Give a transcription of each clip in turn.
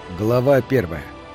Глава 1.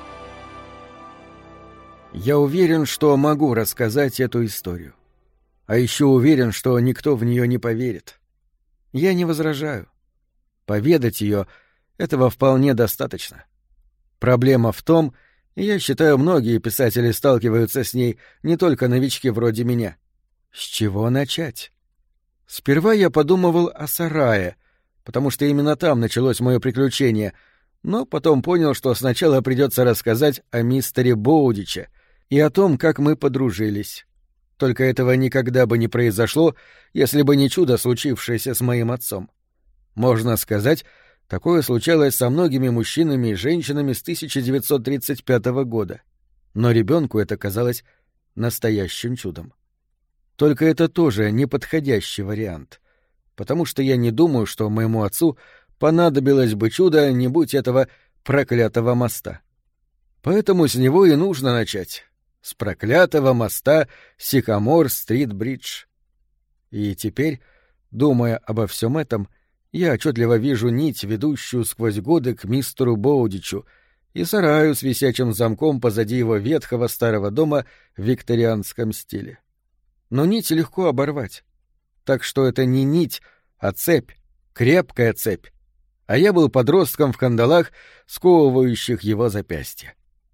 Я уверен, что могу рассказать эту историю. А еще уверен, что никто в нее не поверит. Я не возражаю. Поведать ее — этого вполне достаточно. Проблема в том, и я считаю, многие писатели сталкиваются с ней, не только новички вроде меня. С чего начать? Сперва я подумывал о сарае, потому что именно там началось мое приключение, но потом понял, что сначала придется рассказать о мистере Боудиче и о том, как мы подружились. Только этого никогда бы не произошло, если бы не чудо, случившееся с моим отцом. Можно сказать, такое случалось со многими мужчинами и женщинами с 1935 года. Но ребенку это казалось настоящим чудом. Только это тоже неподходящий вариант, потому что я не думаю, что моему отцу понадобилось бы чудо, не будь этого проклятого моста. Поэтому с него и нужно начать. С проклятого моста Сикамор-стрит-бридж. И теперь, думая обо всем этом, я отчетливо вижу нить, ведущую сквозь годы к мистеру Боудичу, и сараю с висячим замком позади его ветхого старого дома в викторианском стиле. Но нить легко оборвать. Так что это не нить, а цепь, крепкая цепь. А я был подростком в кандалах, сковывающих его запястья.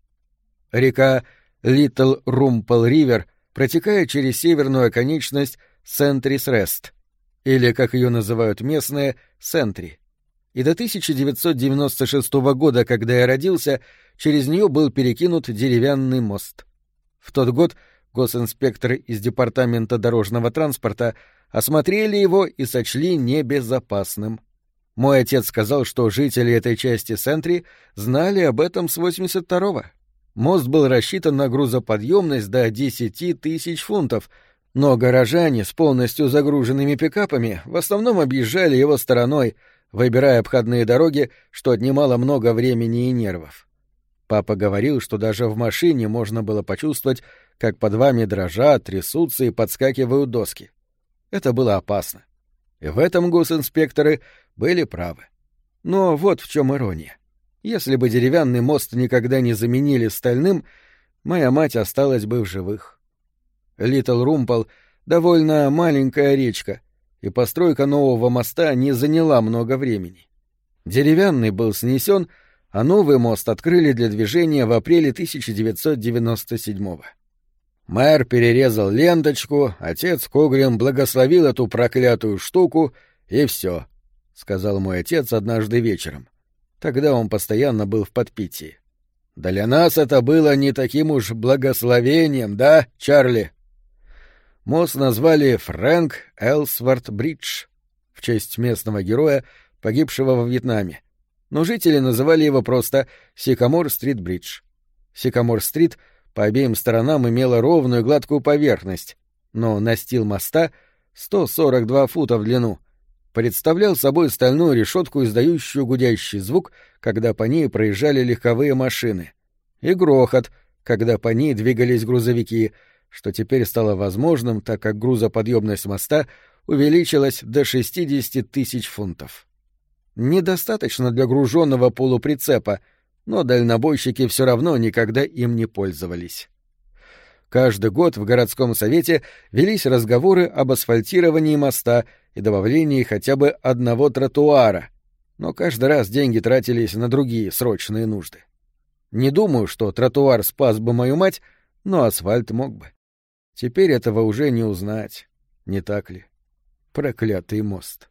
Река Литл Румпл-Ривер протекает через северную оконечность Сентрис-Рест, или, как ее называют местные, Сентри. И до 1996 года, когда я родился, через нее был перекинут деревянный мост. В тот год госинспекторы из Департамента дорожного транспорта осмотрели его и сочли небезопасным. Мой отец сказал, что жители этой части Сентри знали об этом с 82-го. Мост был рассчитан на грузоподъемность до 10 тысяч фунтов, но горожане с полностью загруженными пикапами в основном объезжали его стороной, выбирая обходные дороги, что отнимало много времени и нервов. Папа говорил, что даже в машине можно было почувствовать, как под вами дрожат, трясутся и подскакивают доски. Это было опасно. И в этом госинспекторы были правы. Но вот в чем ирония. Если бы деревянный мост никогда не заменили стальным, моя мать осталась бы в живых. Литл Румпл — довольно маленькая речка, и постройка нового моста не заняла много времени. Деревянный был снесен, а новый мост открыли для движения в апреле 1997-го. Мэр перерезал ленточку, отец Когрин благословил эту проклятую штуку, и все, — сказал мой отец однажды вечером. Тогда он постоянно был в подпитии. Для нас это было не таким уж благословением, да, Чарли? Мост назвали Фрэнк Элсворт Бридж в честь местного героя, погибшего во Вьетнаме, но жители называли его просто Сикамор-стрит Бридж. Сикамор-стрит по обеим сторонам имела ровную гладкую поверхность, но настил моста, 142 фута в длину, представлял собой стальную решетку, издающую гудящий звук, когда по ней проезжали легковые машины, и грохот, когда по ней двигались грузовики, что теперь стало возможным, так как грузоподъемность моста увеличилась до 60 тысяч фунтов. Недостаточно для груженного полуприцепа, но дальнобойщики все равно никогда им не пользовались. Каждый год в городском совете велись разговоры об асфальтировании моста и добавлении хотя бы одного тротуара, но каждый раз деньги тратились на другие срочные нужды. Не думаю, что тротуар спас бы мою мать, но асфальт мог бы. Теперь этого уже не узнать, не так ли? Проклятый мост.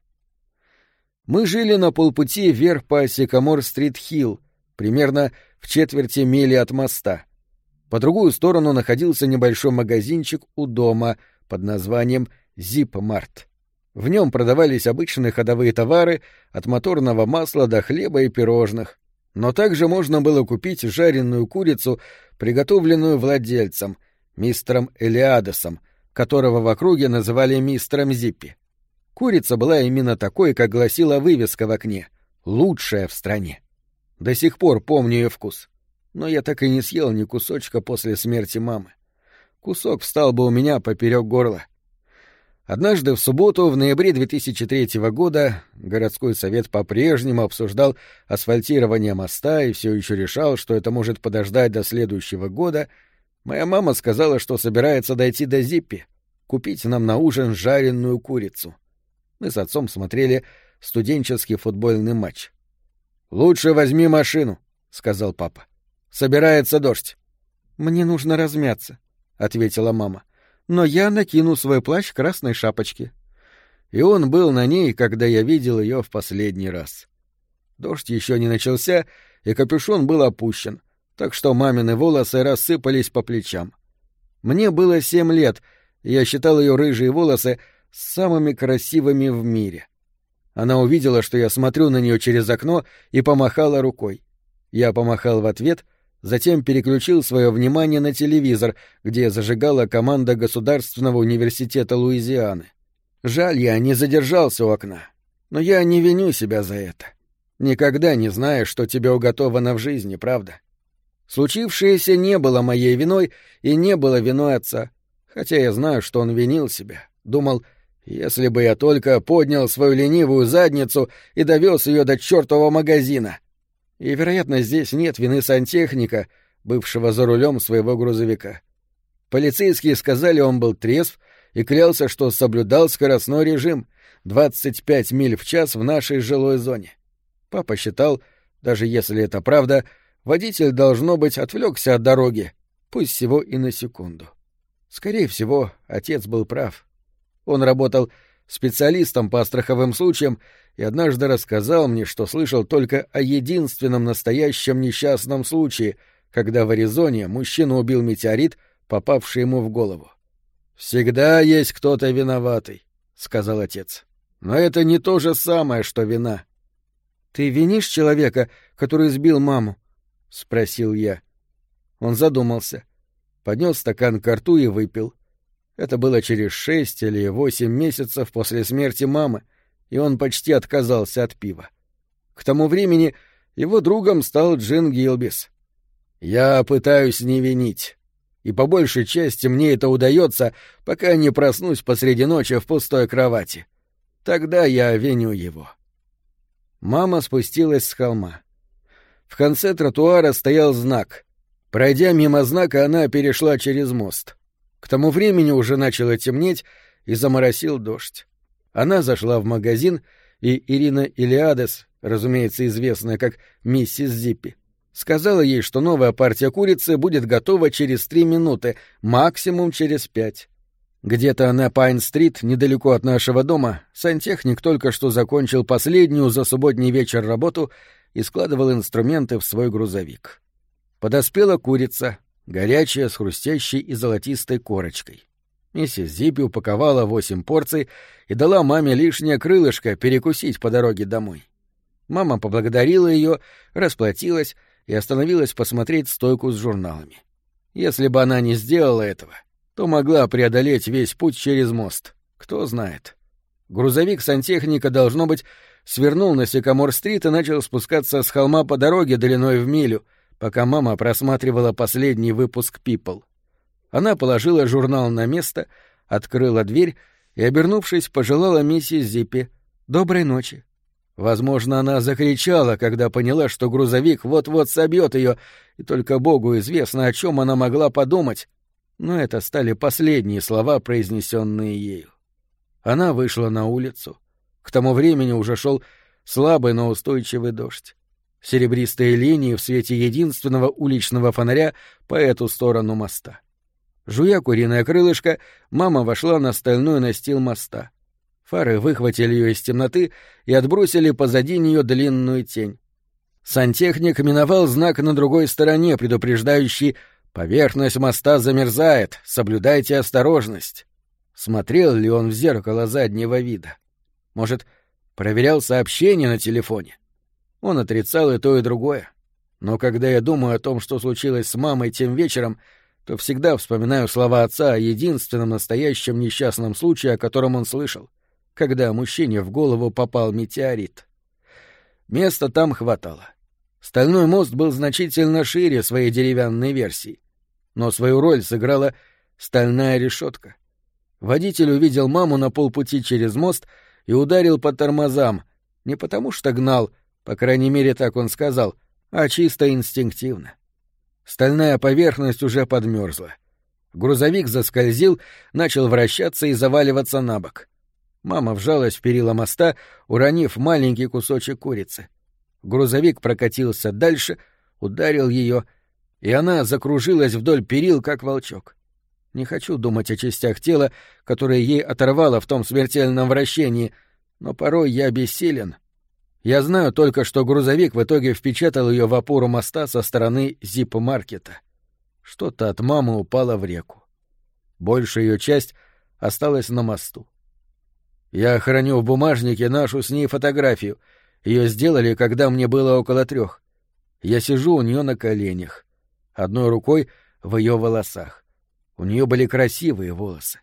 Мы жили на полпути вверх по Сикамор-стрит-Хилл, примерно в четверти мили от моста. По другую сторону находился небольшой магазинчик у дома под названием «Зип-март». В нем продавались обычные ходовые товары, от моторного масла до хлеба и пирожных. Но также можно было купить жареную курицу, приготовленную владельцем, мистером Элиадосом, которого в округе называли мистером Зиппи. Курица была именно такой, как гласила вывеска в окне, лучшая в стране. До сих пор помню ее вкус. Но я так и не съел ни кусочка после смерти мамы. Кусок встал бы у меня поперек горла. Однажды в субботу в ноябре 2003 года городской совет по-прежнему обсуждал асфальтирование моста и все еще решал, что это может подождать до следующего года. Моя мама сказала, что собирается дойти до Зиппи, купить нам на ужин жареную курицу. Мы с отцом смотрели студенческий футбольный матч. «Лучше возьми машину», — сказал папа. «Собирается дождь». «Мне нужно размяться», — ответила мама. «Но я накину свой плащ красной шапочки». И он был на ней, когда я видел ее в последний раз. Дождь еще не начался, и капюшон был опущен, так что мамины волосы рассыпались по плечам. Мне было 7 лет, и я считал ее рыжие волосы самыми красивыми в мире. Она увидела, что я смотрю на нее через окно, и помахала рукой. Я помахал в ответ, затем переключил свое внимание на телевизор, где зажигала команда Государственного университета Луизианы. Жаль, я не задержался у окна, но я не виню себя за это. Никогда не знаешь, что тебе уготовано в жизни, правда? Случившееся не было моей виной и не было виной отца, хотя я знаю, что он винил себя. Думал, если бы я только поднял свою ленивую задницу и довез ее до чертового магазина. И, вероятно, здесь нет вины сантехника, бывшего за рулем своего грузовика. Полицейские сказали, он был трезв и клялся, что соблюдал скоростной режим — 25 миль в час в нашей жилой зоне. Папа считал, даже если это правда, водитель, должно быть, отвлекся от дороги, пусть всего и на секунду. Скорее всего, отец был прав. Он работал специалистом по страховым случаям и однажды рассказал мне, что слышал только о единственном настоящем несчастном случае, когда в Аризоне мужчину убил метеорит, попавший ему в голову. «Всегда есть кто-то виноватый», — сказал отец. «Но это не то же самое, что вина». «Ты винишь человека, который сбил маму?» — спросил я. Он задумался, поднес стакан ко рту и выпил. Это было через 6 или 8 месяцев после смерти мамы, и он почти отказался от пива. К тому времени его другом стал Джин Гилбис. «Я пытаюсь не винить, и по большей части мне это удается, пока не проснусь посреди ночи в пустой кровати. Тогда я виню его». Мама спустилась с холма. В конце тротуара стоял знак. Пройдя мимо знака, она перешла через мост. К тому времени уже начало темнеть, и заморосил дождь. Она зашла в магазин, и Ирина Илиадес, разумеется, известная как миссис Зиппи, сказала ей, что новая партия курицы будет готова через 3 минуты, максимум через 5. Где-то на Пайн-стрит, недалеко от нашего дома, сантехник только что закончил последнюю за субботний вечер работу и складывал инструменты в свой грузовик. Подоспела курица, горячая, с хрустящей и золотистой корочкой. Миссис Зиппи упаковала 8 порций и дала маме лишнее крылышко перекусить по дороге домой. Мама поблагодарила ее, расплатилась и остановилась посмотреть стойку с журналами. Если бы она не сделала этого, то могла преодолеть весь путь через мост. Кто знает. Грузовик сантехника, должно быть, свернул на Сикамор-стрит и начал спускаться с холма по дороге длиной в милю, пока мама просматривала последний выпуск People. Она положила журнал на место, открыла дверь и, обернувшись, пожелала миссис Зиппи «Доброй ночи». Возможно, она закричала, когда поняла, что грузовик вот-вот собьет ее, и только Богу известно, о чем она могла подумать, но это стали последние слова, произнесенные ею. Она вышла на улицу. К тому времени уже шел слабый, но устойчивый дождь. Серебристые линии в свете единственного уличного фонаря по эту сторону моста. Жуя куриное крылышко, мама вошла на стальной настил моста. Фары выхватили ее из темноты и отбросили позади нее длинную тень. Сантехник миновал знак на другой стороне, предупреждающий «Поверхность моста замерзает, соблюдайте осторожность». Смотрел ли он в зеркало заднего вида? Может, проверял сообщения на телефоне? Он отрицал и то, и другое. Но когда я думаю о том, что случилось с мамой тем вечером, то всегда вспоминаю слова отца о единственном настоящем несчастном случае, о котором он слышал, когда мужчине в голову попал метеорит. Места там хватало. Стальной мост был значительно шире своей деревянной версии, но свою роль сыграла стальная решетка. Водитель увидел маму на полпути через мост и ударил по тормозам, не потому что гнал, по крайней мере, так он сказал, а чисто инстинктивно. Стальная поверхность уже подмерзла. Грузовик заскользил, начал вращаться и заваливаться на бок. Мама вжалась в перила моста, уронив маленький кусочек курицы. Грузовик прокатился дальше, ударил ее, и она закружилась вдоль перил, как волчок. Не хочу думать о частях тела, которые ей оторвало в том смертельном вращении, но порой я бессилен. Я знаю только, что грузовик в итоге впечатал ее в опору моста со стороны зип-маркета. Что-то от мамы упало в реку. Большая ее часть осталась на мосту. Я храню в бумажнике нашу с ней фотографию. Ее сделали, когда мне было около 3. Я сижу у нее на коленях, одной рукой в ее волосах. У нее были красивые волосы.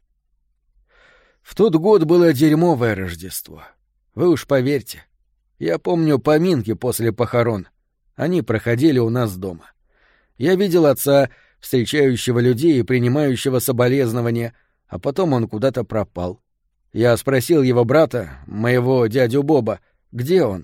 В тот год было дерьмовое Рождество. Вы уж поверьте. Я помню поминки после похорон. Они проходили у нас дома. Я видел отца, встречающего людей и принимающего соболезнования, а потом он куда-то пропал. Я спросил его брата, моего дядю Боба, где он.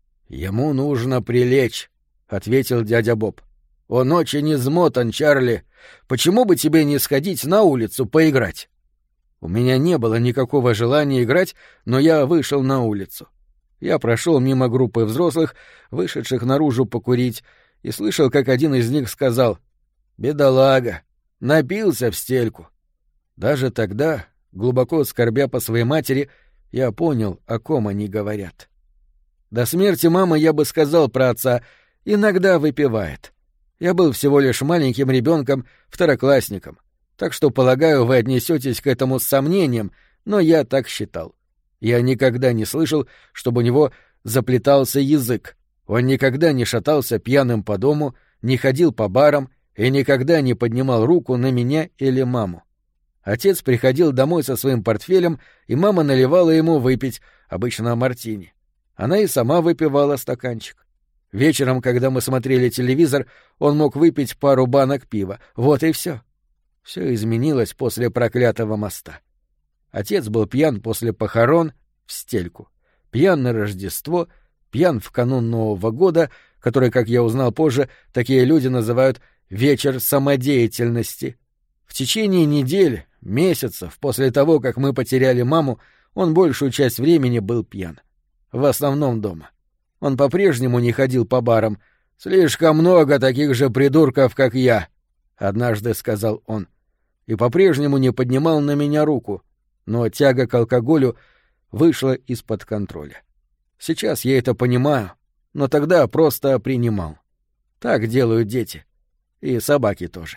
«Ему нужно прилечь», — ответил дядя Боб. «Он очень измотан, Чарли. Почему бы тебе не сходить на улицу поиграть?» У меня не было никакого желания играть, но я вышел на улицу. Я прошел мимо группы взрослых, вышедших наружу покурить, и слышал, как один из них сказал: «Бедолага, напился в стельку». Даже тогда, глубоко скорбя по своей матери, я понял, о ком они говорят. До смерти мамы я бы сказал про отца: иногда выпивает. Я был всего лишь маленьким ребенком, второклассником, так что, полагаю, вы отнесетесь к этому с сомнением, но я так считал. Я никогда не слышал, чтобы у него заплетался язык. Он никогда не шатался пьяным по дому, не ходил по барам и никогда не поднимал руку на меня или маму. Отец приходил домой со своим портфелем, и мама наливала ему выпить, обычно мартини. Она и сама выпивала стаканчик. Вечером, когда мы смотрели телевизор, он мог выпить пару банок пива. Вот и все. Все изменилось после проклятого моста. Отец был пьян после похорон в стельку, пьян на Рождество, пьян в канун Нового года, который, как я узнал позже, такие люди называют «вечер самодеятельности». В течение недель, месяцев после того, как мы потеряли маму, он большую часть времени был пьян. В основном дома. Он по-прежнему не ходил по барам. «Слишком много таких же придурков, как я», — однажды сказал он. И по-прежнему не поднимал на меня руку, но тяга к алкоголю вышла из-под контроля. Сейчас я это понимаю, но тогда просто принимал. Так делают дети. И собаки тоже.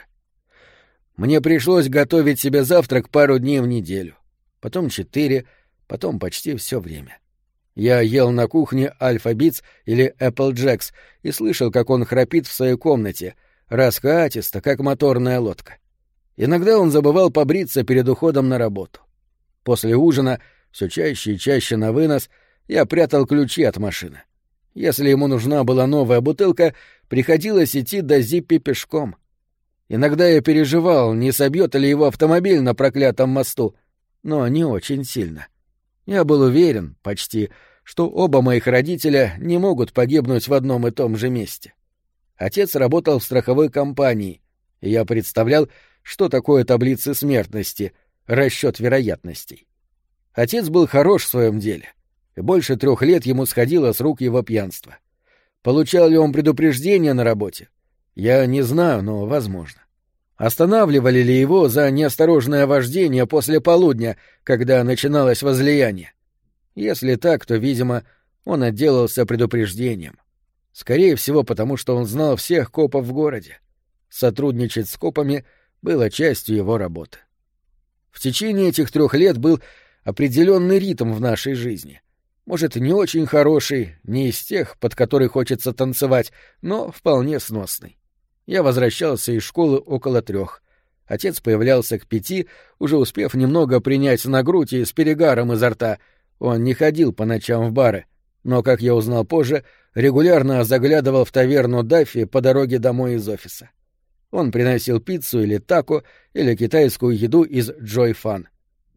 Мне пришлось готовить себе завтрак пару дней в неделю. Потом 4, потом почти все время. Я ел на кухне Альфа-Битс или Эпплджекс и слышал, как он храпит в своей комнате, раскатисто, как моторная лодка. Иногда он забывал побриться перед уходом на работу. После ужина, все чаще и чаще на вынос, я прятал ключи от машины. Если ему нужна была новая бутылка, приходилось идти до Зиппи пешком. Иногда я переживал, не собьет ли его автомобиль на проклятом мосту, но не очень сильно. Я был уверен, почти, что оба моих родителя не могут погибнуть в одном и том же месте. Отец работал в страховой компании, и я представлял, что такое таблицы смертности, расчет вероятностей. Отец был хорош в своем деле, и больше 3 лет ему сходило с рук его пьянство. Получал ли он предупреждение на работе? Я не знаю, но возможно. Останавливали ли его за неосторожное вождение после полудня, когда начиналось возлияние? Если так, то, видимо, он отделался предупреждением. Скорее всего, потому что он знал всех копов в городе. Сотрудничать с копами было частью его работы. В течение этих 3 лет был определенный ритм в нашей жизни. Может, не очень хороший, не из тех, под который хочется танцевать, но вполне сносный. Я возвращался из школы около 3. Отец появлялся к 5, уже успев немного принять на грудь и с перегаром изо рта. Он не ходил по ночам в бары, но, как я узнал позже, регулярно заглядывал в таверну Даффи по дороге домой из офиса. Он приносил пиццу или тако, или китайскую еду из Joy Fun.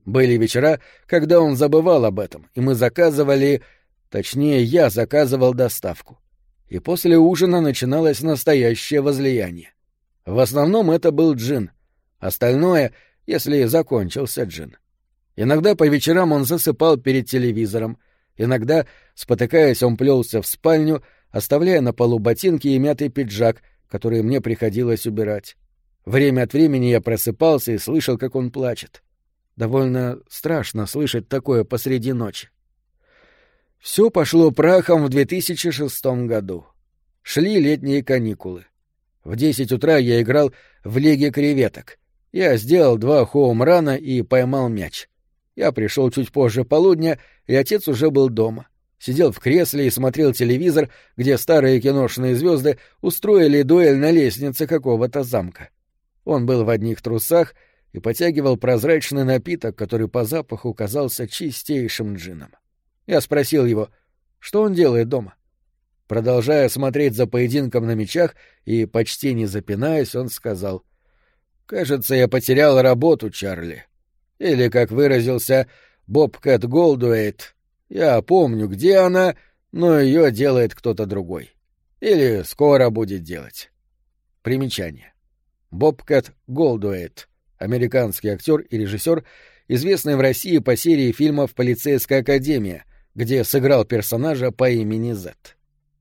Были вечера, когда он забывал об этом, и мы заказывали... Точнее, я заказывал доставку. И после ужина начиналось настоящее возлияние. В основном это был джин. Остальное, если закончился джин. Иногда по вечерам он засыпал перед телевизором. Иногда, спотыкаясь, он плелся в спальню, оставляя на полу ботинки и мятый пиджак, который мне приходилось убирать. Время от времени я просыпался и слышал, как он плачет. Довольно страшно слышать такое посреди ночи. Все пошло прахом в 2006 году. Шли летние каникулы. В 10 утра я играл в Лиге креветок. Я сделал 2 хоум-рана и поймал мяч. Я пришел чуть позже полудня, и отец уже был дома. Сидел в кресле и смотрел телевизор, где старые киношные звезды устроили дуэль на лестнице какого-то замка. Он был в одних трусах и потягивал прозрачный напиток, который по запаху казался чистейшим джином. Я спросил его, что он делает дома. Продолжая смотреть за поединком на мячах и почти не запинаясь, он сказал: «Кажется, я потерял работу, Чарли. Или, как выразился Бобкэт Голдуэйт, я помню, где она, но ее делает кто-то другой. Или скоро будет делать». Примечание. Бобкэт Голдуэйт, американский актер и режиссер, известный в России по серии фильмов «Полицейская академия», где сыграл персонажа по имени Зет.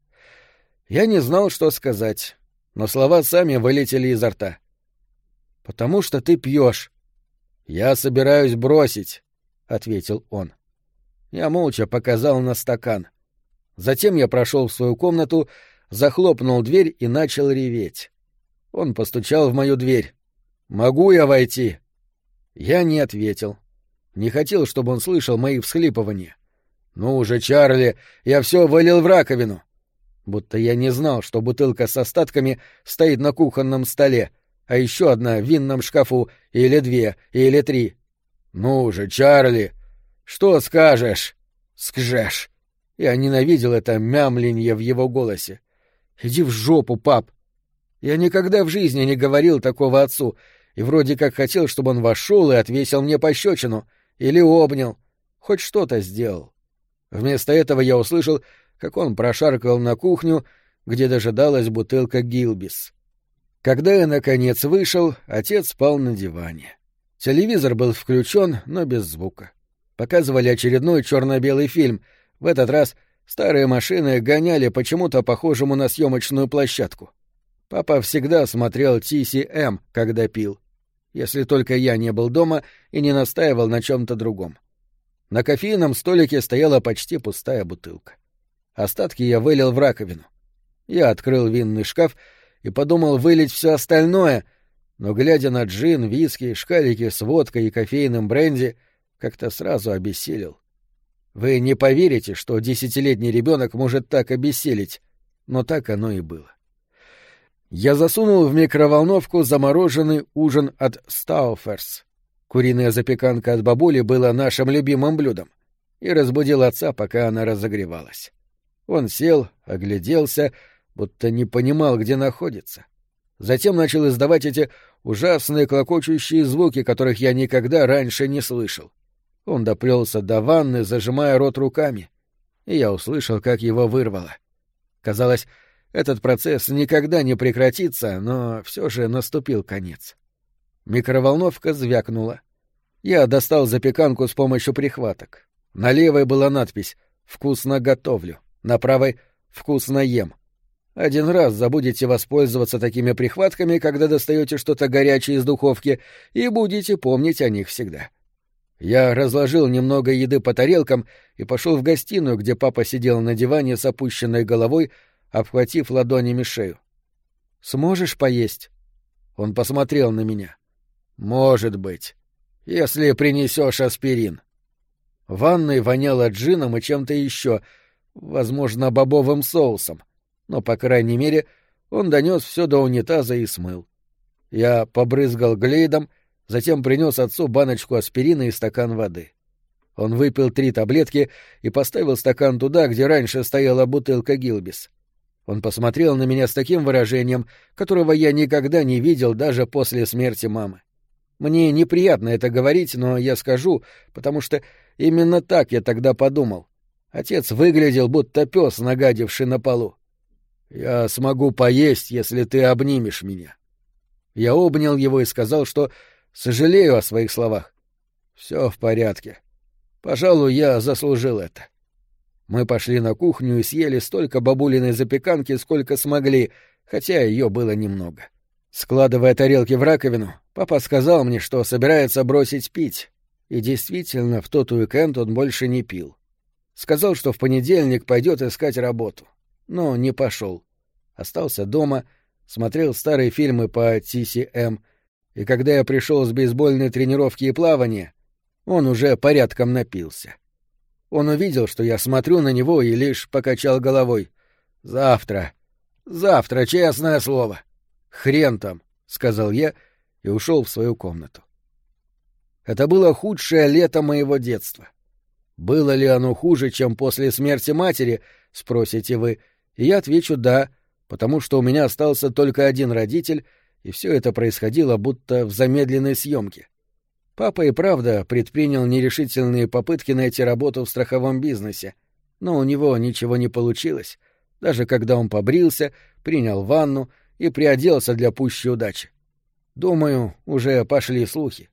Я не знал, что сказать, но слова сами вылетели изо рта. «Потому что ты пьешь». «Я собираюсь бросить», — ответил он. Я молча показал на стакан. Затем я прошел в свою комнату, захлопнул дверь и начал реветь. Он постучал в мою дверь. «Могу я войти?» Я не ответил. Не хотел, чтобы он слышал мои всхлипывания. «Ну уже, Чарли, я все вылил в раковину». Будто я не знал, что бутылка с остатками стоит на кухонном столе, а еще одна в винном шкафу, или 2, или 3. «Ну же, Чарли, что скажешь?» «Скжешь». Я ненавидел это мямленье в его голосе. «Иди в жопу, пап». Я никогда в жизни не говорил такого отцу, и вроде как хотел, чтобы он вошел и отвесил мне пощечину, или обнял, хоть что-то сделал. Вместо этого я услышал, как он прошаркал на кухню, где дожидалась бутылка Гилбис. Когда я, наконец, вышел, отец спал на диване. Телевизор был включен, но без звука. Показывали очередной черно-белый фильм. В этот раз старые машины гоняли почему-то похожему на съемочную площадку. Папа всегда смотрел TCM, когда пил. Если только я не был дома и не настаивал на чем-то другом. На кофейном столике стояла почти пустая бутылка. Остатки я вылил в раковину. Я открыл винный шкаф и подумал вылить все остальное, но, глядя на джин, виски, шкалики с водкой и кофейным бренди, как-то сразу обессилел. Вы не поверите, что 10-летний ребенок может так обессилить, но так оно и было. Я засунул в микроволновку замороженный ужин от Стауферс. Куриная запеканка от бабули была нашим любимым блюдом. И разбудил отца, пока она разогревалась. Он сел, огляделся, будто не понимал, где находится. Затем начал издавать эти ужасные клокочущие звуки, которых я никогда раньше не слышал. Он доплелся до ванны, зажимая рот руками, и я услышал, как его вырвало. Казалось, этот процесс никогда не прекратится, но все же наступил конец. Микроволновка звякнула. Я достал запеканку с помощью прихваток. На левой была надпись «Вкусно готовлю», на правой «Вкусно ем». Один раз забудете воспользоваться такими прихватками, когда достаете что-то горячее из духовки, и будете помнить о них всегда. Я разложил немного еды по тарелкам и пошел в гостиную, где папа сидел на диване с опущенной головой, обхватив ладонями шею. «Сможешь поесть?» Он посмотрел на меня. «Может быть, если принесешь аспирин». В ванной воняло джином и чем-то еще, возможно, бобовым соусом, но, по крайней мере, он донес все до унитаза и смыл. Я побрызгал глейдом, затем принес отцу баночку аспирина и стакан воды. Он выпил 3 таблетки и поставил стакан туда, где раньше стояла бутылка Гилбис. Он посмотрел на меня с таким выражением, которого я никогда не видел даже после смерти мамы. Мне неприятно это говорить, но я скажу, потому что именно так я тогда подумал. Отец выглядел, будто пес, нагадивший на полу. «Я смогу поесть, если ты обнимешь меня». Я обнял его и сказал, что сожалею о своих словах. «Все в порядке. Пожалуй, я заслужил это». Мы пошли на кухню и съели столько бабулиной запеканки, сколько смогли, хотя ее было немного. Складывая тарелки в раковину, папа сказал мне, что собирается бросить пить. И действительно, в тот уикенд он больше не пил. Сказал, что в понедельник пойдет искать работу. Но не пошел. Остался дома, смотрел старые фильмы по TCM, и когда я пришел с бейсбольной тренировки и плавания, он уже порядком напился. Он увидел, что я смотрю на него, и лишь покачал головой. «Завтра, честное слово». «Хрен там», — сказал я и ушел в свою комнату. Это было худшее лето моего детства. Было ли оно хуже, чем после смерти матери, спросите вы, и я отвечу «да», потому что у меня остался только один родитель, и все это происходило будто в замедленной съемке. Папа и правда предпринял нерешительные попытки найти работу в страховом бизнесе, но у него ничего не получилось, даже когда он побрился, принял ванну и приоделся для пущей удачи. Думаю, уже пошли слухи.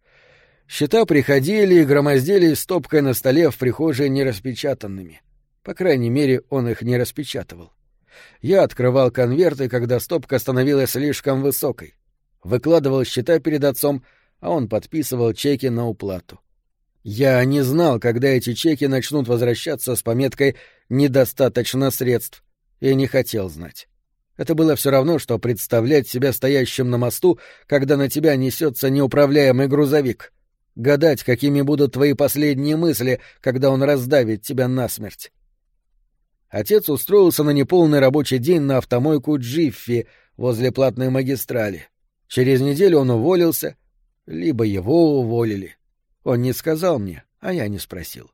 Счета приходили и громоздились стопкой на столе в прихожей нераспечатанными. По крайней мере, он их не распечатывал. Я открывал конверты, когда стопка становилась слишком высокой. Выкладывал счета перед отцом, а он подписывал чеки на уплату. Я не знал, когда эти чеки начнут возвращаться с пометкой «недостаточно средств», и не хотел знать. Это было все равно, что представлять себя стоящим на мосту, когда на тебя несется неуправляемый грузовик. Гадать, какими будут твои последние мысли, когда он раздавит тебя насмерть. Отец устроился на неполный рабочий день на автомойку Джиффи возле платной магистрали. Через неделю он уволился, либо его уволили. Он не сказал мне, а я не спросил.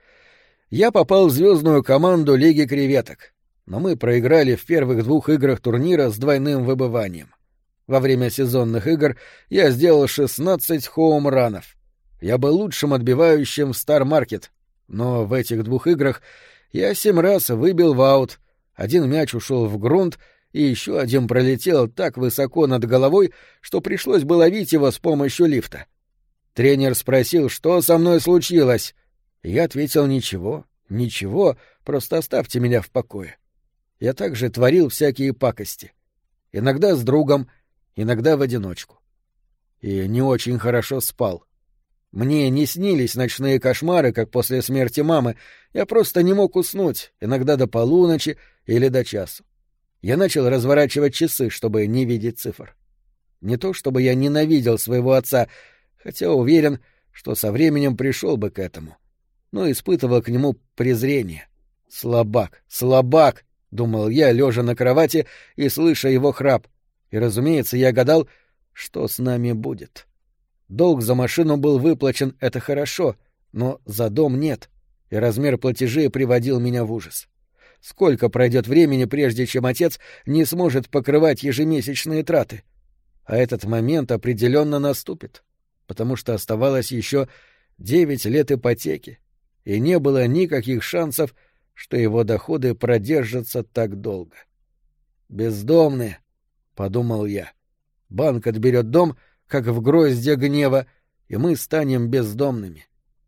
Я попал в звездную команду Лиги креветок, но мы проиграли в первых 2 играх турнира с двойным выбыванием. Во время сезонных игр я сделал 16 хоум-ранов. Я был лучшим отбивающим в Стар-Маркет, но в этих 2 играх я 7 раз выбил в аут, 1 мяч ушел в грунт, и еще 1 пролетел так высоко над головой, что пришлось бы ловить его с помощью лифта. Тренер спросил, что со мной случилось. Я ответил: ничего, просто оставьте меня в покое. Я также творил всякие пакости. Иногда с другом, иногда в одиночку. И не очень хорошо спал. Мне не снились ночные кошмары, как после смерти мамы. Я просто не мог уснуть, иногда до полуночи или до часу. Я начал разворачивать часы, чтобы не видеть цифр. Не то чтобы я ненавидел своего отца, хотя уверен, что со временем пришел бы к этому, но испытывал к нему презрение. «Слабак, слабак!» — думал я, лежа на кровати и слыша его храп. И, разумеется, я гадал, что с нами будет. Долг за машину был выплачен, это хорошо, но за дом нет, и размер платежей приводил меня в ужас. Сколько пройдет времени, прежде чем отец не сможет покрывать ежемесячные траты? А этот момент определенно наступит, потому что оставалось еще 9 лет ипотеки, и не было никаких шансов, что его доходы продержатся так долго. «Бездомные», — подумал я. «Банк отберет дом, как в грозде гнева, и мы станем бездомными».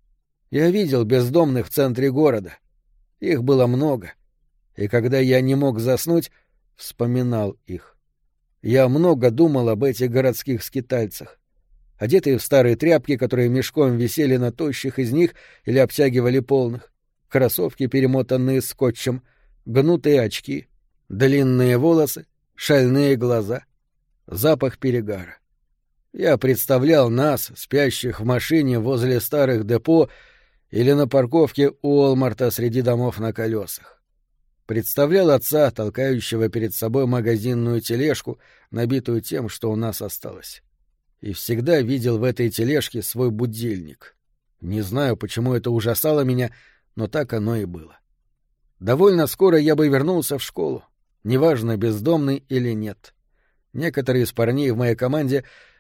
Я видел бездомных в центре города. Их было много. И когда я не мог заснуть, вспоминал их. Я много думал об этих городских скитальцах. Одетые в старые тряпки, которые мешком висели на тощих из них или обтягивали полных, кроссовки, перемотанные скотчем, гнутые очки, длинные волосы, шальные глаза, запах перегара. Я представлял нас, спящих в машине возле старых депо или на парковке Уолмарта среди домов на колесах. Представлял отца, толкающего перед собой магазинную тележку, набитую тем, что у нас осталось. И всегда видел в этой тележке свой будильник. Не знаю, почему это ужасало меня, но так оно и было. Довольно скоро я бы вернулся в школу, неважно, бездомный или нет. Некоторые из парней в моей команде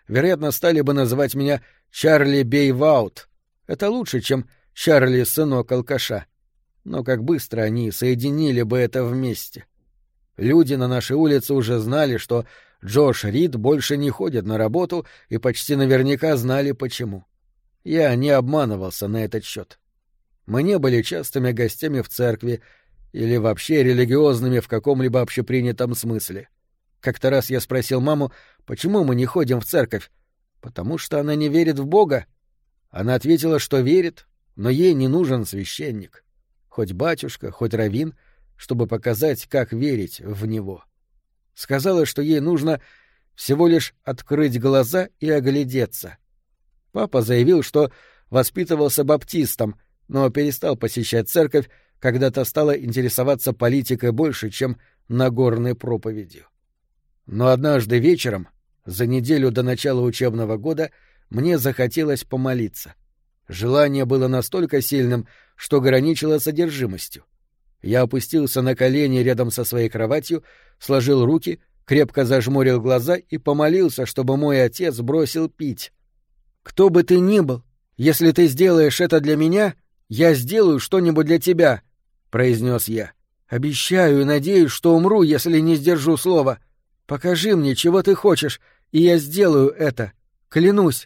вероятно, стали бы называть меня Чарли Бейваут. Это лучше, чем Чарли сынок алкаша. Но как быстро они соединили бы это вместе. Люди на нашей улице уже знали, что Джош Рид больше не ходит на работу, и почти наверняка знали почему. Я не обманывался на этот счет. Мы не были частыми гостями в церкви или вообще религиозными в каком-либо общепринятом смысле. Как-то раз я спросил маму, почему мы не ходим в церковь. Потому что она не верит в Бога. Она ответила, что верит, но ей не нужен священник. Хоть батюшка, хоть раввин, чтобы показать, как верить в него. Сказала, что ей нужно всего лишь открыть глаза и оглядеться. Папа заявил, что воспитывался баптистом, но перестал посещать церковь, когда-то стала интересоваться политикой больше, чем Нагорной проповедью. Но однажды вечером, за неделю до начала учебного года, мне захотелось помолиться. Желание было настолько сильным, что граничило содержимостью. Я опустился на колени рядом со своей кроватью, сложил руки, крепко зажмурил глаза и помолился, чтобы мой отец бросил пить. «Кто бы ты ни был, если ты сделаешь это для меня, я сделаю что-нибудь для тебя», — произнес я. «Обещаю и надеюсь, что умру, если не сдержу слова. Покажи мне, чего ты хочешь, и я сделаю это. Клянусь».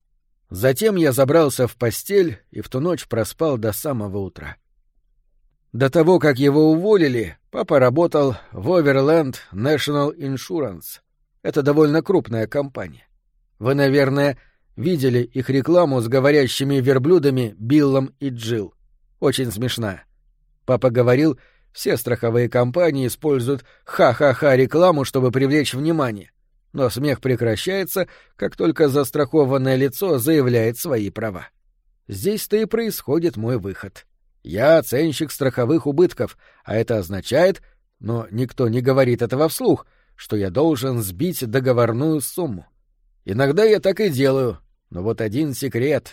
Затем я забрался в постель и в ту ночь проспал до самого утра. До того, как его уволили, папа работал в Overland National Insurance. Это довольно крупная компания. Вы, наверное, видели их рекламу с говорящими верблюдами Биллом и Джилл. Очень смешная. Папа говорил, все страховые компании используют ха-ха-ха рекламу, чтобы привлечь внимание. Но смех прекращается, как только застрахованное лицо заявляет свои права. Здесь-то и происходит мой выход. Я оценщик страховых убытков, а это означает, но никто не говорит этого вслух, что я должен сбить договорную сумму. Иногда я так и делаю, но вот один секрет.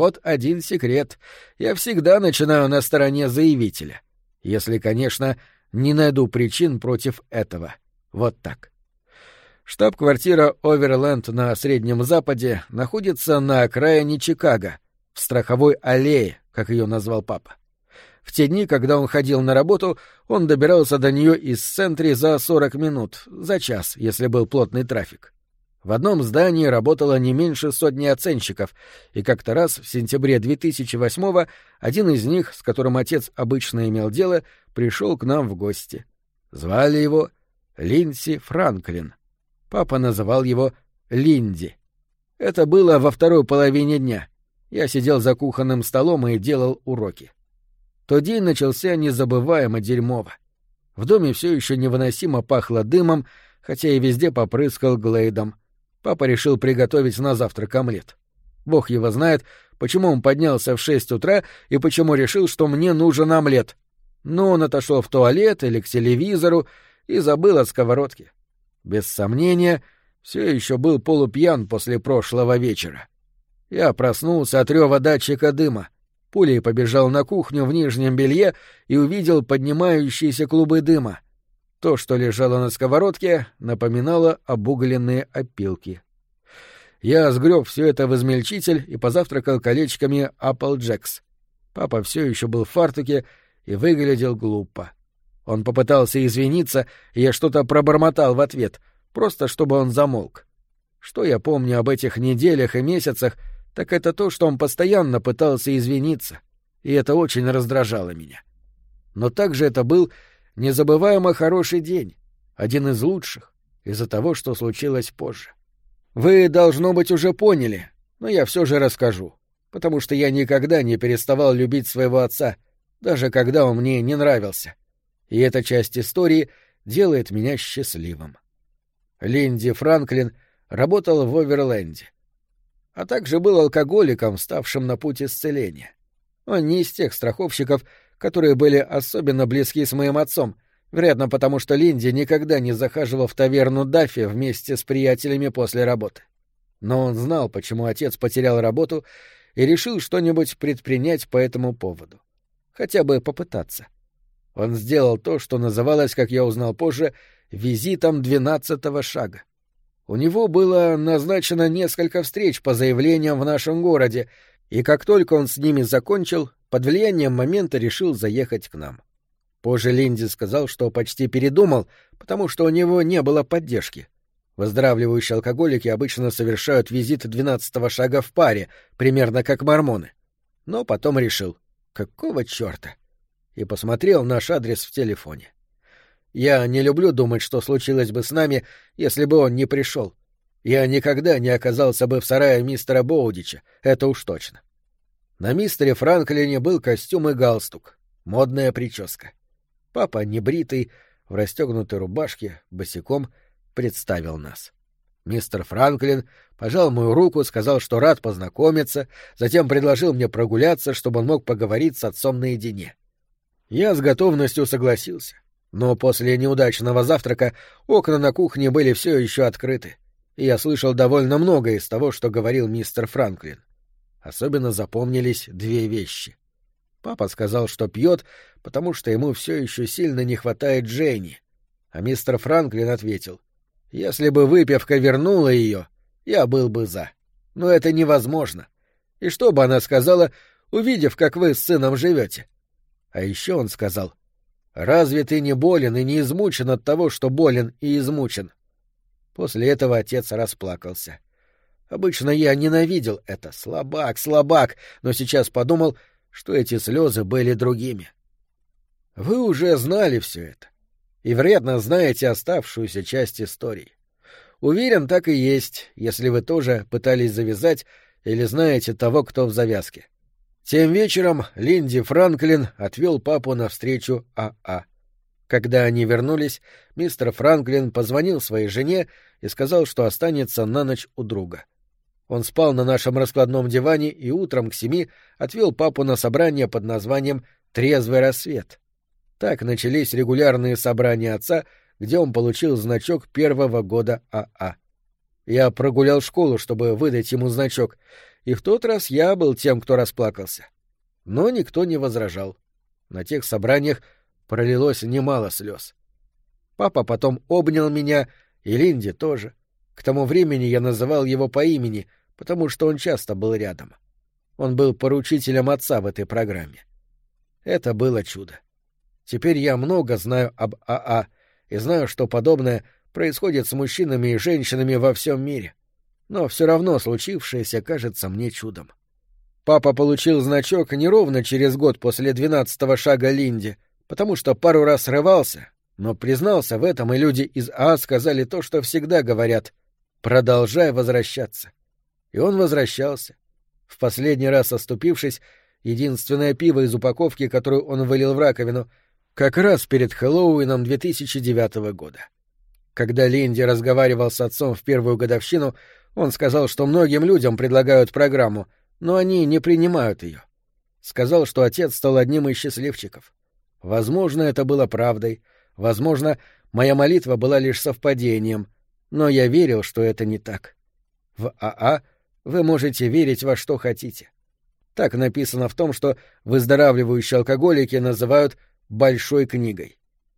Я всегда начинаю на стороне заявителя. Если, конечно, не найду причин против этого. Вот так. Штаб-квартира Оверленд на Среднем Западе находится на окраине Чикаго, в страховой аллее, как ее назвал папа. В те дни, когда он ходил на работу, он добирался до нее из центра за 40 минут, за час, если был плотный трафик. В одном здании работало не меньше сотни оценщиков, и как-то раз в сентябре 2008-го один из них, с которым отец обычно имел дело, пришел к нам в гости. Звали его Линдси Франклин. Папа называл его Линди. Это было во второй половине дня. Я сидел за кухонным столом и делал уроки. Тот день начался незабываемо дерьмово. В доме все еще невыносимо пахло дымом, хотя и везде попрыскал Глейдом. Папа решил приготовить на завтрак омлет. Бог его знает, почему он поднялся в 6 утра и почему решил, что мне нужен омлет. Но он отошел в туалет или к телевизору и забыл о сковородке. Без сомнения, все еще был полупьян после прошлого вечера. Я проснулся от рева датчика дыма. Пулей побежал на кухню в нижнем белье и увидел поднимающиеся клубы дыма. То, что лежало на сковородке, напоминало обугленные опилки. Я сгреб все это в измельчитель и позавтракал колечками Applejack's. Папа все еще был в фартуке и выглядел глупо. Он попытался извиниться, и я что-то пробормотал в ответ, просто чтобы он замолк. Что я помню об этих неделях и месяцах, так это то, что он постоянно пытался извиниться, и это очень раздражало меня. Но также это был незабываемо хороший день, один из лучших, из-за того, что случилось позже. Вы, должно быть, уже поняли, но я все же расскажу, потому что я никогда не переставал любить своего отца, даже когда он мне не нравился. И эта часть истории делает меня счастливым. Линди Франклин работал в Оверленде, а также был алкоголиком, ставшим на путь исцеления. Он не из тех страховщиков, которые были особенно близки с моим отцом, вероятно, потому что Линди никогда не захаживал в таверну Даффи вместе с приятелями после работы. Но он знал, почему отец потерял работу, и решил что-нибудь предпринять по этому поводу. Хотя бы попытаться. Он сделал то, что называлось, как я узнал позже, визитом 12-го шага. У него было назначено несколько встреч по заявлениям в нашем городе, и как только он с ними закончил, под влиянием момента решил заехать к нам. Позже Линди сказал, что почти передумал, потому что у него не было поддержки. Выздоравливающие алкоголики обычно совершают визит 12-го шага в паре, примерно как мормоны. Но потом решил, какого чёрта? И посмотрел наш адрес в телефоне. Я не люблю думать, что случилось бы с нами, если бы он не пришел. Я никогда не оказался бы в сарае мистера Боудича, это уж точно. На мистере Франклине был костюм и галстук, модная прическа. Папа, небритый, в расстегнутой рубашке, босиком, представил нас. Мистер Франклин пожал мою руку, сказал, что рад познакомиться, затем предложил мне прогуляться, чтобы он мог поговорить с отцом наедине. Я с готовностью согласился, но после неудачного завтрака окна на кухне были все еще открыты, и я слышал довольно много из того, что говорил мистер Франклин. Особенно запомнились две вещи. Папа сказал, что пьет, потому что ему все еще сильно не хватает Дженни, а мистер Франклин ответил: «Если бы выпивка вернула ее, я был бы за. Но это невозможно. И что бы она сказала, увидев, как вы с сыном живете?» А еще он сказал: «Разве ты не болен и не измучен от того, что болен и измучен?» После этого отец расплакался. Обычно я ненавидел это. Слабак, слабак, но сейчас подумал, что эти слезы были другими. Вы уже знали все это. И, вероятно, знаете оставшуюся часть истории. Уверен, так и есть, если вы тоже пытались завязать или знаете того, кто в завязке. Тем вечером Линди Франклин отвел папу навстречу А.А. Когда они вернулись, мистер Франклин позвонил своей жене и сказал, что останется на ночь у друга. Он спал на нашем раскладном диване и утром к 7 отвел папу на собрание под названием «Трезвый рассвет». Так начались регулярные собрания отца, где он получил значок первого года АА. Я прогулял школу, чтобы выдать ему значок, и в тот раз я был тем, кто расплакался. Но никто не возражал. На тех собраниях пролилось немало слез. Папа потом обнял меня, и Линди тоже. К тому времени я называл его по имени, потому что он часто был рядом. Он был поручителем отца в этой программе. Это было чудо. Теперь я много знаю об АА и знаю, что подобное происходит с мужчинами и женщинами во всем мире. Но все равно случившееся кажется мне чудом. Папа получил значок не ровно через год после 12-го шага Линди, потому что пару раз срывался, но признался в этом, и люди из АА сказали то, что всегда говорят: «Продолжай возвращаться». И он возвращался. В последний раз оступившись, единственное пиво из упаковки, которую он вылил в раковину, как раз перед Хэллоуином 2009 года. Когда Линди разговаривал с отцом в первую годовщину, он сказал, что многим людям предлагают программу, но они не принимают ее. Сказал, что отец стал одним из счастливчиков. Возможно, это было правдой, возможно, моя молитва была лишь совпадением, но я верил, что это не так. В АА вы можете верить во что хотите. Так написано в том, что выздоравливающие алкоголики называют «большой книгой».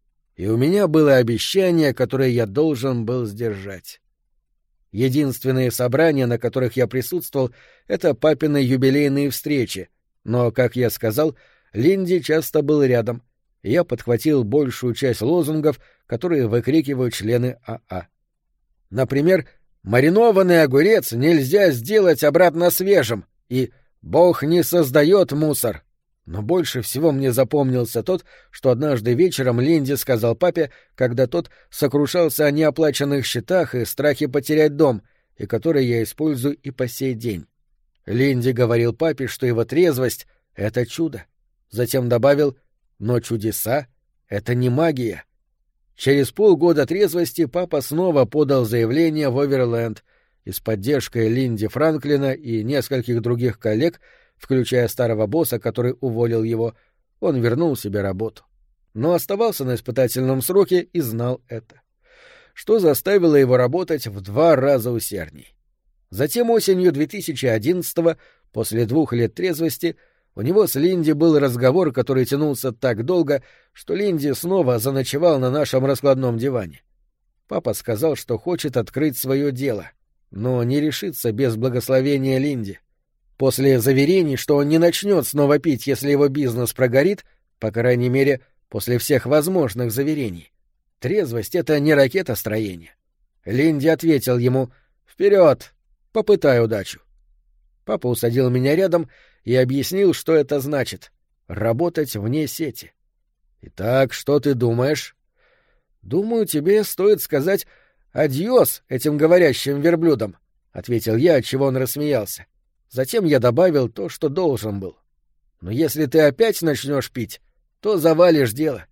И у меня было обещание, которое я должен был сдержать. Единственные собрания, на которых я присутствовал, — это папины юбилейные встречи, но, как я сказал, Линди часто был рядом, и я подхватил большую часть лозунгов, которые выкрикивают члены АА. Например, «Маринованный огурец нельзя сделать обратно свежим» и «Бог не создает мусор». Но больше всего мне запомнился тот, что однажды вечером Линди сказал папе, когда тот сокрушался о неоплаченных счетах и страхе потерять дом, и который я использую и по сей день. Линди говорил папе, что его трезвость — это чудо. Затем добавил: «Но чудеса — это не магия». Через полгода трезвости папа снова подал заявление в Оверленд, и с поддержкой Линди Франклина и нескольких других коллег, включая старого босса, который уволил его, он вернул себе работу. Но оставался на испытательном сроке и знал это, что заставило его работать в 2 раза усердней. Затем осенью 2011-го, после 2 лет трезвости, у него с Линди был разговор, который тянулся так долго, что Линди снова заночевал на нашем раскладном диване. Папа сказал, что хочет открыть свое дело, но не решится без благословения Линди. После заверений, что он не начнет снова пить, если его бизнес прогорит, по крайней мере, после всех возможных заверений. Трезвость — это не ракетостроение. Линди ответил ему: «Вперед! Попытай удачу». Папа усадил меня рядом и объяснил, что это значит — работать вне сети. «Итак, что ты думаешь?» «Думаю, тебе стоит сказать «адьос» этим говорящим верблюдам», — ответил я, отчего он рассмеялся. Затем я добавил то, что должен был. «Но если ты опять начнешь пить, то завалишь дело».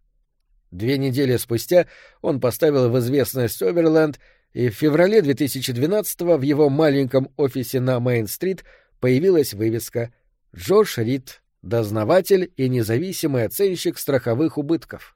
2 недели спустя он поставил в известность Оверленд, и в феврале 2012-го в его маленьком офисе на Мейн-стрит появилась вывеска «Джош Рид, дознаватель и независимый оценщик страховых убытков».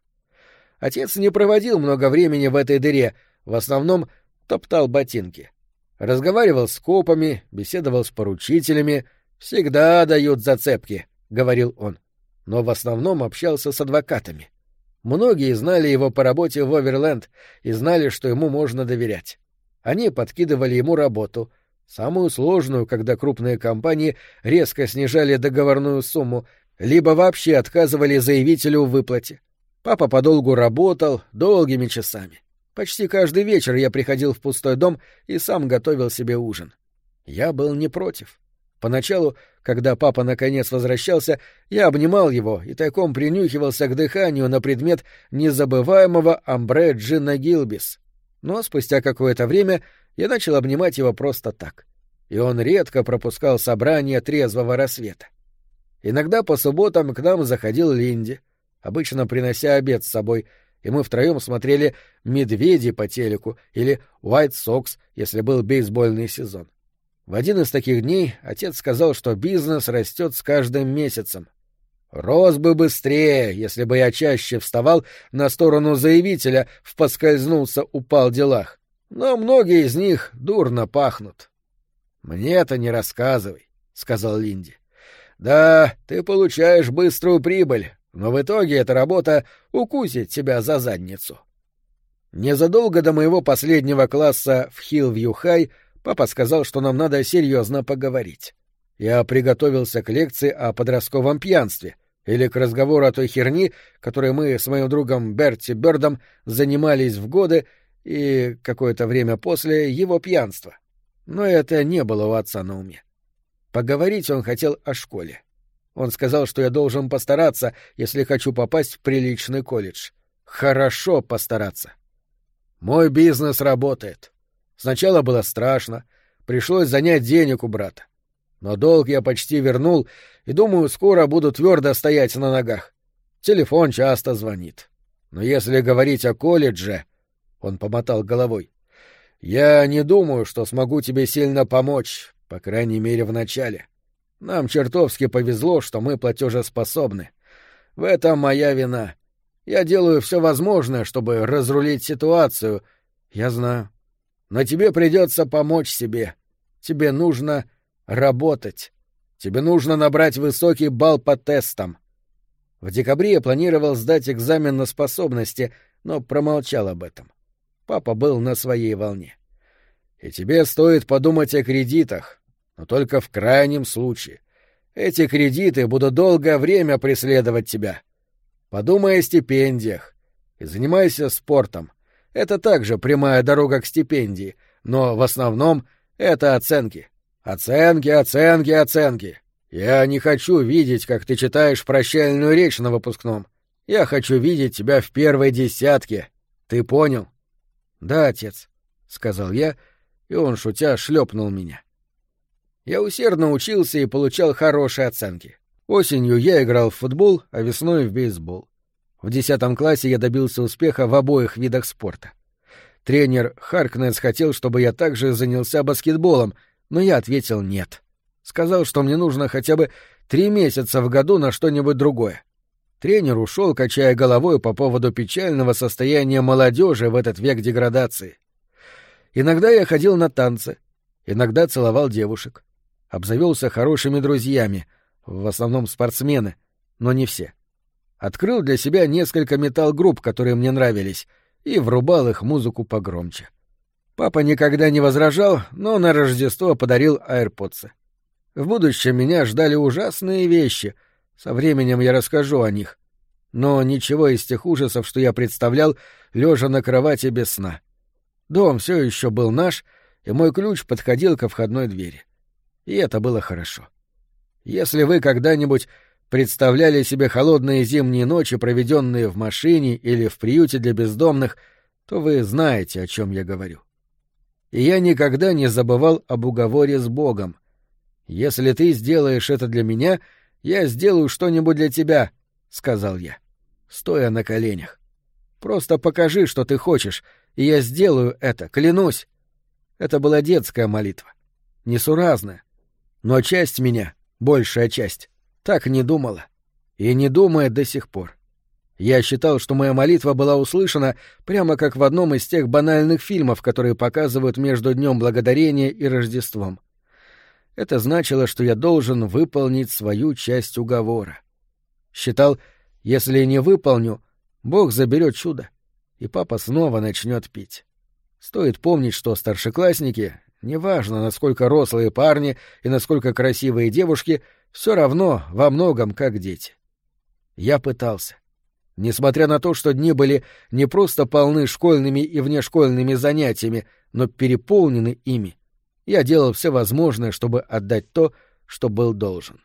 Отец не проводил много времени в этой дыре, в основном топтал ботинки. Разговаривал с копами, беседовал с поручителями. «Всегда дают зацепки», — говорил он. Но в основном общался с адвокатами. Многие знали его по работе в Оверленд и знали, что ему можно доверять. Они подкидывали ему работу, самую сложную, когда крупные компании резко снижали договорную сумму, либо вообще отказывали заявителю в выплате. Папа подолгу работал, долгими часами. Почти каждый вечер я приходил в пустой дом и сам готовил себе ужин. Я был не против. Поначалу, когда папа наконец возвращался, я обнимал его и тайком принюхивался к дыханию на предмет незабываемого амбре Джина Гилбис. Но спустя какое-то время я начал обнимать его просто так. И он редко пропускал собрания трезвого рассвета. Иногда по субботам к нам заходил Линди, обычно принося обед с собой, и мы втроем смотрели «Медведи» по телеку или «Уайт Сокс», если был бейсбольный сезон. В один из таких дней отец сказал, что бизнес растет с каждым месяцем. «Рос бы быстрее, если бы я чаще вставал на сторону заявителя в поскользнулся-упал делах. Но многие из них дурно пахнут». «Мне это не рассказывай», — сказал Линди. «Да, ты получаешь быструю прибыль, но в итоге эта работа укусит тебя за задницу». Незадолго до моего последнего класса в Хиллвью-Хай папа сказал, что нам надо серьезно поговорить. Я приготовился к лекции о подростковом пьянстве или к разговору о той херни, которой мы с моим другом Берти Бёрдом занимались в годы и какое-то время после его пьянства. Но это не было у отца на уме. Поговорить он хотел о школе. Он сказал, что я должен постараться, если хочу попасть в приличный колледж. Хорошо постараться. Мой бизнес работает. Сначала было страшно, пришлось занять денег у брата. Но долг я почти вернул, и, думаю, скоро буду твердо стоять на ногах. Телефон часто звонит. Но если говорить о колледже... Он помотал головой. Я не думаю, что смогу тебе сильно помочь, по крайней мере, в начале. Нам чертовски повезло, что мы платежеспособны. В этом моя вина. Я делаю все возможное, чтобы разрулить ситуацию. Я знаю. Но тебе придется помочь себе. Тебе нужно работать. Тебе нужно набрать высокий балл по тестам. В декабре я планировал сдать экзамен на способности, но промолчал об этом. Папа был на своей волне. И тебе стоит подумать о кредитах, но только в крайнем случае. Эти кредиты будут долгое время преследовать тебя. Подумай о стипендиях и занимайся спортом. Это также прямая дорога к стипендии, но в основном это оценки. Оценки, оценки, оценки. Я не хочу видеть, как ты читаешь прощальную речь на выпускном. Я хочу видеть тебя в первой десятке. Ты понял? — Да, отец, — сказал я, и он, шутя, шлепнул меня. Я усердно учился и получал хорошие оценки. Осенью я играл в футбол, а весной — в бейсбол. В 10 классе я добился успеха в обоих видах спорта. Тренер Харкнесс хотел, чтобы я также занялся баскетболом, но я ответил «нет». Сказал, что мне нужно хотя бы 3 месяца в году на что-нибудь другое. Тренер ушел, качая головой по поводу печального состояния молодежи в этот век деградации. Иногда я ходил на танцы, иногда целовал девушек. Обзавелся хорошими друзьями, в основном спортсмены, но не все. Открыл для себя несколько метал-групп, которые мне нравились, и врубал их музыку погромче. Папа никогда не возражал, но на Рождество подарил AirPods. В будущем меня ждали ужасные вещи, со временем я расскажу о них. Но ничего из тех ужасов, что я представлял, лежа на кровати без сна. Дом все еще был наш, и мой ключ подходил ко входной двери. И это было хорошо. Если вы когда-нибудь представляли себе холодные зимние ночи, проведенные в машине или в приюте для бездомных, то вы знаете, о чем я говорю. И я никогда не забывал об уговоре с Богом. «Если ты сделаешь это для меня, я сделаю что-нибудь для тебя», — сказал я, стоя на коленях. «Просто покажи, что ты хочешь, и я сделаю это, клянусь». Это была детская молитва, несуразная. Но часть меня, большая часть, так не думала. И не думает до сих пор. Я считал, что моя молитва была услышана прямо как в одном из тех банальных фильмов, которые показывают между Днем Благодарения и Рождеством. Это значило, что я должен выполнить свою часть уговора. Считал, если не выполню, Бог заберет чудо, и папа снова начнет пить. Стоит помнить, что старшеклассники, неважно, насколько рослые парни и насколько красивые девушки, все равно во многом как дети. Я пытался. Несмотря на то, что дни были не просто полны школьными и внешкольными занятиями, но переполнены ими, я делал все возможное, чтобы отдать то, что был должен.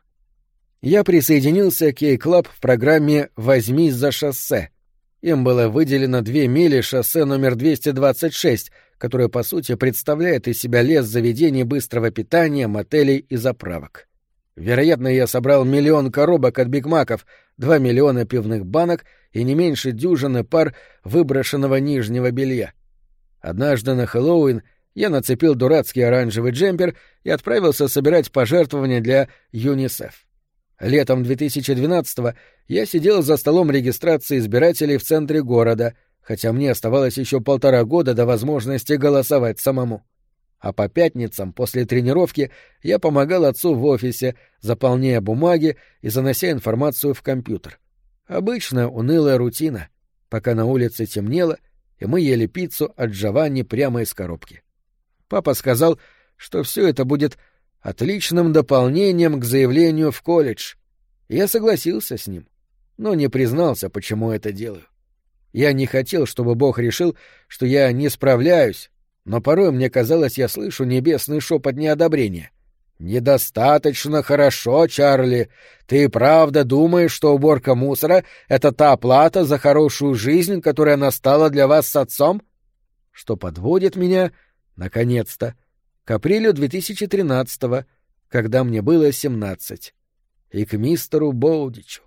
Я присоединился к Кей-Клаб в программе «Возьмись за шоссе». Им было выделено 2 мили шоссе номер 226, которое, по сути, представляет из себя лес заведений быстрого питания, мотелей и заправок. Вероятно, я собрал 1 миллион коробок от бигмаков, 2 миллиона пивных банок и не меньше дюжины пар выброшенного нижнего белья. Однажды на Хэллоуин я нацепил дурацкий оранжевый джемпер и отправился собирать пожертвования для ЮНИСЕФ. Летом 2012-го я сидел за столом регистрации избирателей в центре города, хотя мне оставалось еще 1,5 года до возможности голосовать самому. А по пятницам после тренировки я помогал отцу в офисе, заполняя бумаги и занося информацию в компьютер. Обычная унылая рутина, пока на улице темнело, и мы ели пиццу от Джованни прямо из коробки. Папа сказал, что все это будет отличным дополнением к заявлению в колледж. Я согласился с ним, но не признался, почему это делаю. Я не хотел, чтобы Бог решил, что я не справляюсь, но порой мне казалось, я слышу небесный шепот неодобрения. «Недостаточно хорошо, Чарли. Ты правда думаешь, что уборка мусора — это та плата за хорошую жизнь, которая настала для вас с отцом?» Что подводит меня, наконец-то, к апрелю 2013-го, когда мне было 17, и к мистеру Боудичу.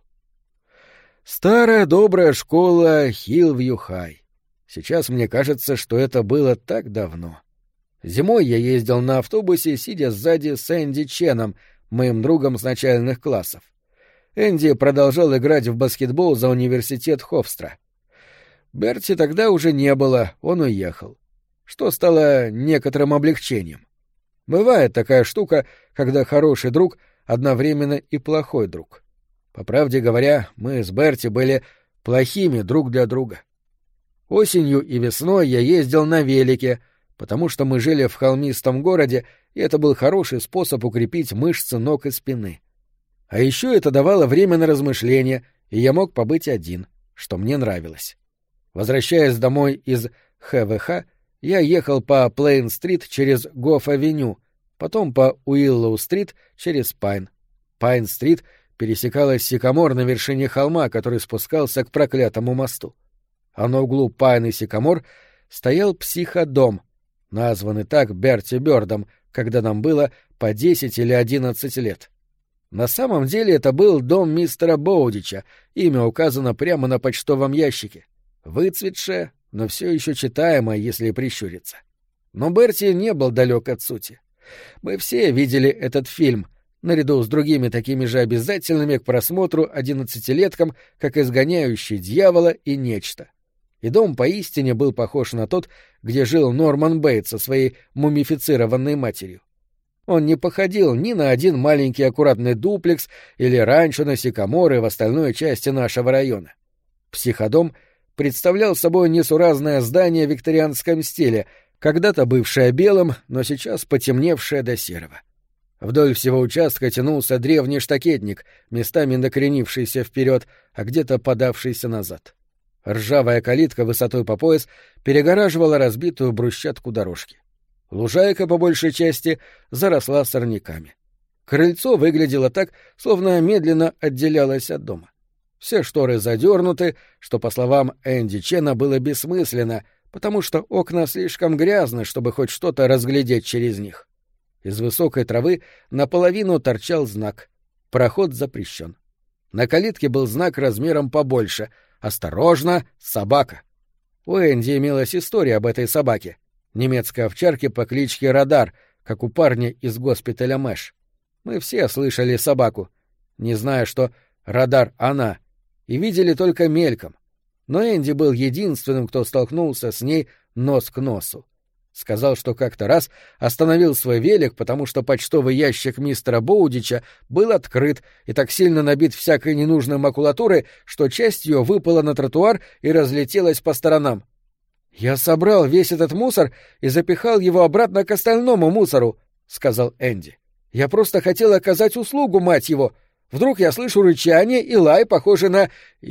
Старая добрая школа Хиллвью-Хай. Сейчас мне кажется, что это было так давно. Зимой я ездил на автобусе, сидя сзади с Энди Ченом, моим другом с начальных классов. Энди продолжал играть в баскетбол за университет Хофстра. Берти тогда уже не было, он уехал, что стало некоторым облегчением. Бывает такая штука, когда хороший друг одновременно и плохой друг. По правде говоря, мы с Берти были плохими друг для друга. Осенью и весной я ездил на велике, потому что мы жили в холмистом городе, и это был хороший способ укрепить мышцы ног и спины. А еще это давало время на размышления, и я мог побыть один, что мне нравилось. Возвращаясь домой из ХВХ, я ехал по Плейн-стрит через Гофф-авеню, потом по Уиллоу-стрит через Пайн. Пайн-стрит пересекалась Сикамор на вершине холма, который спускался к проклятому мосту. А на углу Пайн и Сикамор стоял психодом, названный так Берти Бёрдом, когда нам было по 10 или 11 лет. На самом деле это был дом мистера Боудича, имя указано прямо на почтовом ящике. Выцветшее, но все еще читаемое, если прищуриться. Но Берти не был далек от сути. Мы все видели этот фильм, наряду с другими такими же обязательными к просмотру 11-леткам, как «Изгоняющий дьявола» и «Нечто». И дом поистине был похож на тот, где жил Норман Бейтс со своей мумифицированной матерью. Он не походил ни на один маленький аккуратный дуплекс или ранчо на Сикаморе в остальной части нашего района. Психодом представлял собой несуразное здание в викторианском стиле, когда-то бывшее белым, но сейчас потемневшее до серого. Вдоль всего участка тянулся древний штакетник, местами накренившийся вперед, а где-то подавшийся назад. Ржавая калитка высотой по пояс перегораживала разбитую брусчатку дорожки. Лужайка, по большей части, заросла сорняками. Крыльцо выглядело так, словно медленно отделялось от дома. Все шторы задернуты, что, по словам Энди Чена, было бессмысленно, потому что окна слишком грязны, чтобы хоть что-то разглядеть через них. Из высокой травы наполовину торчал знак «Проход запрещен». На калитке был знак размером побольше «Осторожно, собака». У Энди имелась история об этой собаке, немецкой овчарке по кличке Радар, как у парня из госпиталя Мэш. Мы все слышали собаку, не зная, что Радар — она, и видели только мельком. Но Энди был единственным, кто столкнулся с ней нос к носу. Сказал, что как-то раз остановил свой велик, потому что почтовый ящик мистера Боудича был открыт и так сильно набит всякой ненужной макулатурой, что часть ее выпала на тротуар и разлетелась по сторонам. «Я собрал весь этот мусор и запихал его обратно к остальному мусору», — сказал Энди. «Я просто хотел оказать услугу, мать его. Вдруг я слышу рычание и лай, похожий на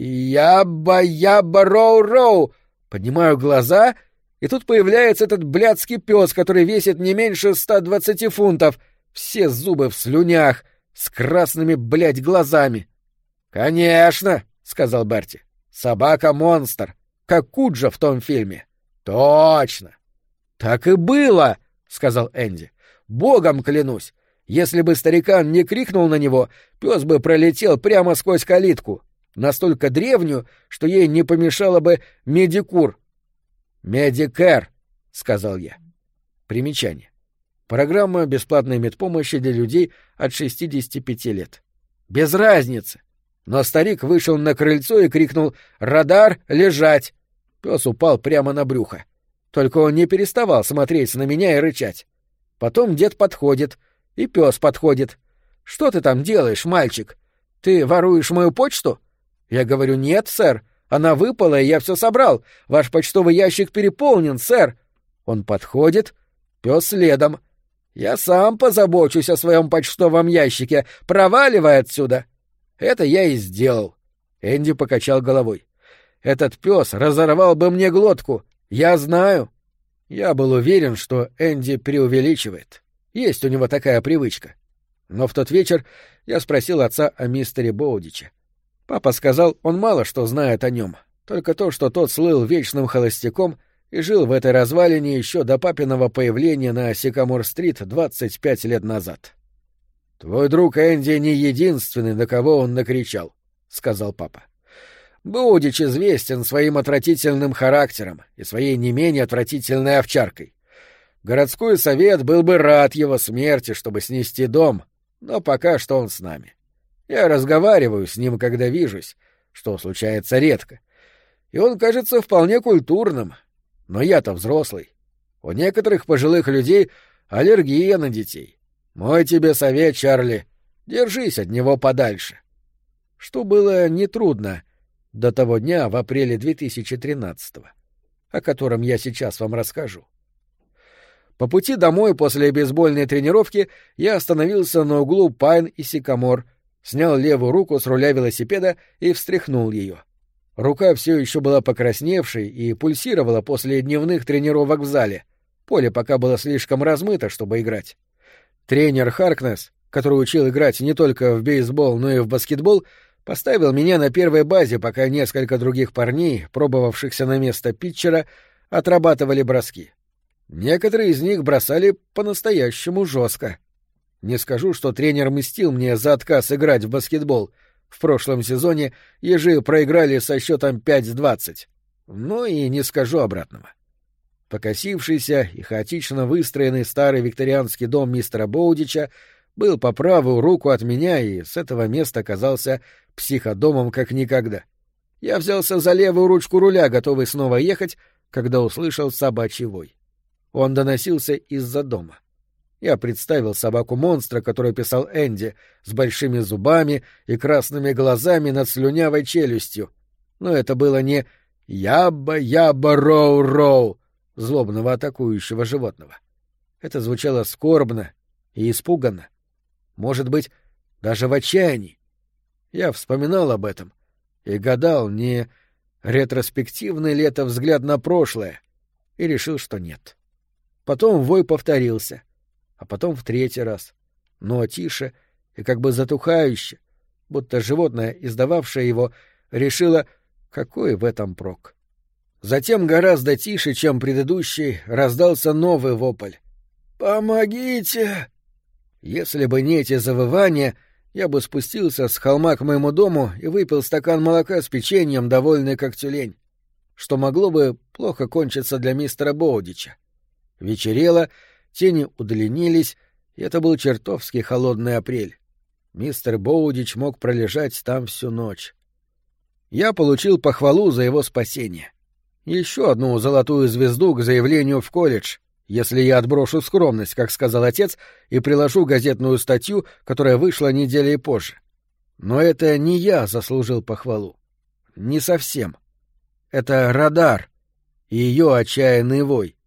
«Ябба-ябба-роу-роу». Поднимаю глаза, и тут появляется этот блядский пес, который весит не меньше 120 фунтов, все зубы в слюнях, с красными, блядь, глазами. «Конечно», — сказал Берти, — «собака-монстр, как Куджа в том фильме». «Точно!» «Так и было», — сказал Энди. «Богом клянусь, если бы старикан не крикнул на него, пес бы пролетел прямо сквозь калитку, настолько древнюю, что ей не помешало бы медикур». «Медикэр», — сказал я. Примечание. Программа бесплатной медпомощи для людей от 65 лет. Без разницы. Но старик вышел на крыльцо и крикнул «Радар, лежать!». Пес упал прямо на брюхо. Только он не переставал смотреть на меня и рычать. Потом дед подходит, и пес подходит. «Что ты там делаешь, мальчик? Ты воруешь мою почту?» Я говорю: «Нет, сэр. Она выпала, и я все собрал. Ваш почтовый ящик переполнен, сэр». Он подходит, пес следом. «Я сам позабочусь о своем почтовом ящике. Проваливай отсюда». Это я и сделал. Энди покачал головой. «Этот пес разорвал бы мне глотку. Я знаю». Я был уверен, что Энди преувеличивает. Есть у него такая привычка. Но в тот вечер я спросил отца о мистере Боудиче. Папа сказал, он мало что знает о нем, только то, что тот слыл вечным холостяком и жил в этой развалине еще до папиного появления на Сикамор-стрит 25 лет назад. «Твой друг Энди не единственный, на кого он накричал», — сказал папа. «Боудич известен своим отвратительным характером и своей не менее отвратительной овчаркой. Городской совет был бы рад его смерти, чтобы снести дом, но пока что он с нами. Я разговариваю с ним, когда вижусь, что случается редко, и он кажется вполне культурным, но я-то взрослый. У некоторых пожилых людей аллергия на детей. Мой тебе совет, Чарли, держись от него подальше». Что было нетрудно до того дня в апреле 2013-го, о котором я сейчас вам расскажу. По пути домой после бейсбольной тренировки я остановился на углу Пайн и Сикамор, снял левую руку с руля велосипеда и встряхнул ее. Рука все еще была покрасневшей и пульсировала после дневных тренировок в зале. Поле пока было слишком размыто, чтобы играть. Тренер Харкнесс, который учил играть не только в бейсбол, но и в баскетбол, поставил меня на первой базе, пока несколько других парней, пробовавшихся на место питчера, отрабатывали броски. Некоторые из них бросали по-настоящему жестко. Не скажу, что тренер мстил мне за отказ играть в баскетбол. В прошлом сезоне ежи проиграли со счетом 5-20. Но и не скажу обратного. Покосившийся и хаотично выстроенный старый викторианский дом мистера Боудича был по правую руку от меня и с этого места казался психодомом как никогда. Я взялся за левую ручку руля, готовый снова ехать, когда услышал собачий вой. Он доносился из-за дома. Я представил собаку-монстра, которую писал Энди, с большими зубами и красными глазами над слюнявой челюстью. Но это было не «Ябба-ябба-роу-роу» злобного атакующего животного. Это звучало скорбно и испуганно. Может быть, даже в отчаянии. Я вспоминал об этом и гадал, не ретроспективный ли это взгляд на прошлое, и решил, что нет. Потом вой повторился, а потом в третий раз, но тише и как бы затухающе, будто животное, издававшее его, решило, какой в этом прок. Затем гораздо тише, чем предыдущий, раздался новый вопль. «Помогите!» Если бы не эти завывания, я бы спустился с холма к моему дому и выпил стакан молока с печеньем, довольный как тюлень, что могло бы плохо кончиться для мистера Боудича. Вечерело, тени удлинились, и это был чертовски холодный апрель. Мистер Боудич мог пролежать там всю ночь. Я получил похвалу за его спасение. Еще одну золотую звезду к заявлению в колледж, если я отброшу скромность, как сказал отец, и приложу газетную статью, которая вышла неделей позже. Но это не я заслужил похвалу. Не совсем. Это радар и ее отчаянный вой.